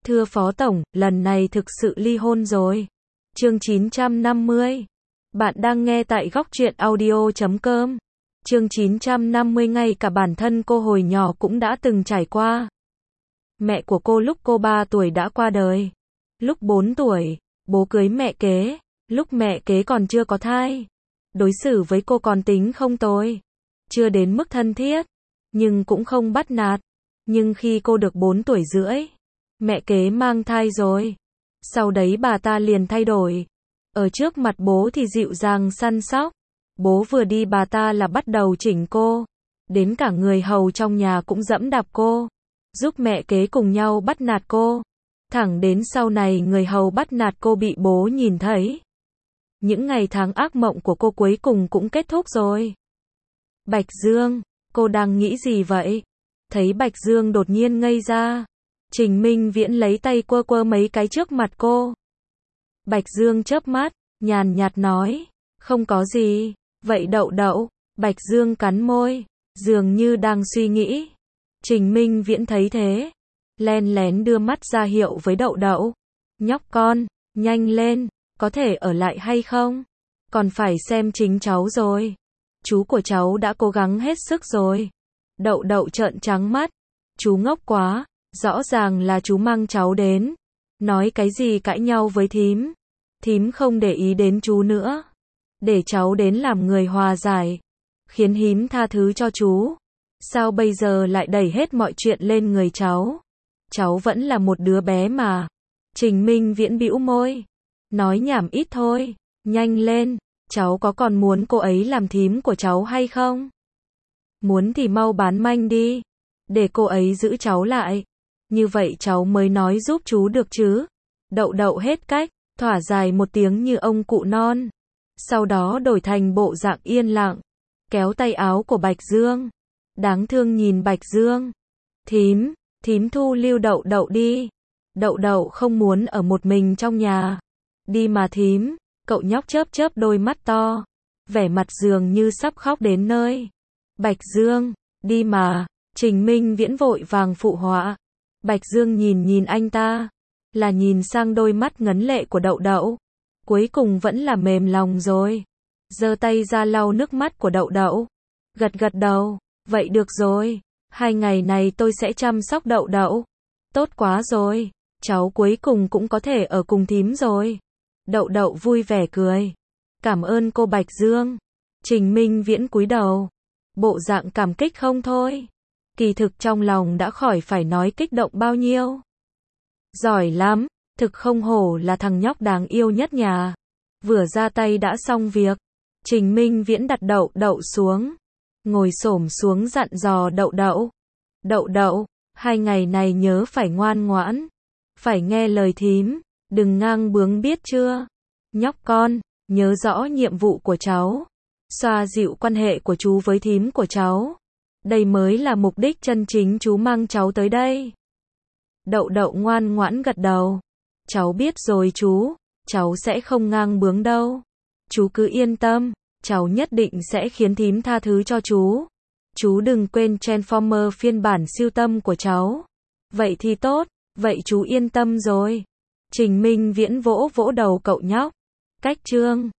Thưa Phó Tổng, lần này thực sự ly hôn rồi. Chương 950. Bạn đang nghe tại góc truyện audio.com. Chương 950 ngay cả bản thân cô hồi nhỏ cũng đã từng trải qua. Mẹ của cô lúc cô 3 tuổi đã qua đời. Lúc 4 tuổi, bố cưới mẹ kế, lúc mẹ kế còn chưa có thai. Đối xử với cô còn tính không tồi. Chưa đến mức thân thiết, nhưng cũng không bắt nạt. Nhưng khi cô được 4 tuổi rưỡi, mẹ kế mang thai rồi. Sau đấy bà ta liền thay đổi. Ở trước mặt bố thì dịu dàng săn sóc. Bố vừa đi bà ta là bắt đầu chỉnh cô. Đến cả người hầu trong nhà cũng giẫm đạp cô. Giúp mẹ kế cùng nhau bắt nạt cô. Thẳng đến sau này người hầu bắt nạt cô bị bố nhìn thấy. Những ngày tháng ác mộng của cô cuối cùng cũng kết thúc rồi. Bạch Dương, cô đang nghĩ gì vậy? Thấy Bạch Dương đột nhiên ngây ra. Trình Minh Viễn lấy tay quơ quơ mấy cái trước mặt cô. Bạch Dương chớp mắt, nhàn nhạt nói, không có gì. Vậy Đậu Đậu? Bạch Dương cắn môi, dường như đang suy nghĩ. Trình Minh Viễn thấy thế, len lén đưa mắt ra hiệu với Đậu Đậu. Nhóc con, nhanh lên, có thể ở lại hay không? Còn phải xem chính cháu rồi. Chú của cháu đã cố gắng hết sức rồi. Đậu Đậu trợn trắng mắt. Chú ngốc quá, rõ ràng là chú mang cháu đến. Nói cái gì cãi nhau với thím. Thím không để ý đến chú nữa. Để cháu đến làm người hòa giải. Khiến thím tha thứ cho chú. Sao bây giờ lại đẩy hết mọi chuyện lên người cháu? Cháu vẫn là một đứa bé mà. Trình Minh Viễn bĩu môi. Nói nhảm ít thôi. Nhanh lên, cháu có còn muốn cô ấy làm thím của cháu hay không? Muốn thì mau bán manh đi. Để cô ấy giữ cháu lại. Như vậy cháu mới nói giúp chú được chứ. Đậu Đậu hết cách, thỏa dài một tiếng như ông cụ non. Sau đó đổi thành bộ dạng yên lặng. Kéo tay áo của Bạch Dương. Đáng thương nhìn Bạch Dương. Thím thu lưu Đậu Đậu đi. Đậu Đậu không muốn ở một mình trong nhà. Đi mà thím. Cậu nhóc chớp chớp đôi mắt to. Vẻ mặt dường như sắp khóc đến nơi. Bạch Dương, đi mà. Trình Minh Viễn vội vàng phụ họa. Bạch Dương nhìn anh ta. Là nhìn sang đôi mắt ngấn lệ của Đậu Đậu. Cuối cùng vẫn là mềm lòng rồi. Giơ tay ra lau nước mắt của Đậu Đậu. Gật gật đầu. Vậy được rồi. 2 ngày này tôi sẽ chăm sóc Đậu Đậu. Tốt quá rồi. Cháu cuối cùng cũng có thể ở cùng thím rồi. Đậu Đậu vui vẻ cười. Cảm ơn cô Bạch Dương. Trình Minh Viễn cúi đầu. Bộ dạng cảm kích không thôi. Kỳ thực trong lòng đã khỏi phải nói kích động bao nhiêu. Giỏi lắm. Thực không hổ là thằng nhóc đáng yêu nhất nhà. Vừa ra tay đã xong việc. Trình Minh Viễn đặt Đậu Đậu xuống. Ngồi xổm xuống dặn dò Đậu Đậu. Đậu Đậu, 2 ngày này nhớ phải ngoan ngoãn. Phải nghe lời thím. Đừng ngang bướng biết chưa? Nhóc con, nhớ rõ nhiệm vụ của cháu. Xoa dịu quan hệ của chú với thím của cháu. Đây mới là mục đích chân chính chú mang cháu tới đây. Đậu Đậu ngoan ngoãn gật đầu. Cháu biết rồi chú. Cháu sẽ không ngang bướng đâu. Chú cứ yên tâm. Cháu nhất định sẽ khiến thím tha thứ cho chú. Chú đừng quên Transformer phiên bản siêu tâm của cháu. Vậy thì tốt. Vậy chú yên tâm rồi. Trình Minh Viễn vỗ vỗ đầu cậu nhóc. Cách chương